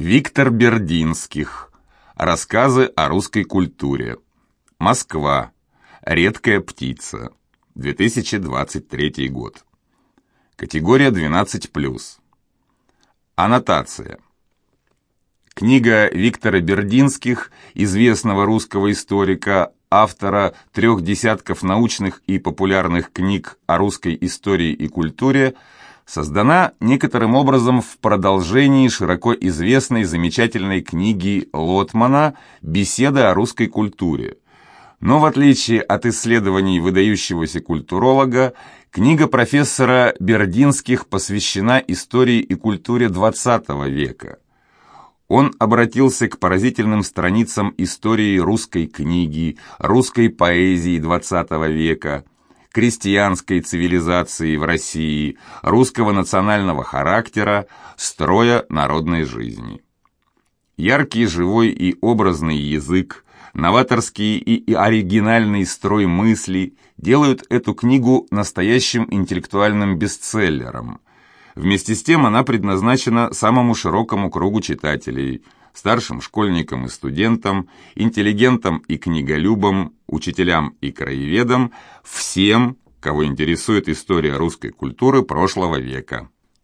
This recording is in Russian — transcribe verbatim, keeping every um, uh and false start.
Виктор Бердинских. Рассказы о русской культуре. Москва. Редкая птица. две тысячи двадцать третий год. Категория двенадцать плюс. Аннотация. Книга Виктора Бердинских, известного русского историка, автора трех десятков научных и популярных книг о русской истории и культуре, создана некоторым образом в продолжении широко известной замечательной книги Лотмана «Беседы о русской культуре». Но в отличие от исследований выдающегося культуролога, книга профессора Бердинских посвящена истории и культуре двадцатого века. Он обратился к поразительным страницам истории русской книги, русской поэзии двадцатого века, крестьянской цивилизации в России, русского национального характера, строя народной жизни. Яркий, живой и образный язык, новаторский и оригинальный строй мысли делают эту книгу настоящим интеллектуальным бестселлером. Вместе с тем она предназначена самому широкому кругу читателей, старшим школьникам и студентам, интеллигентам и книголюбам, учителям и краеведам, всем, кого интересует история русской культуры прошлого века.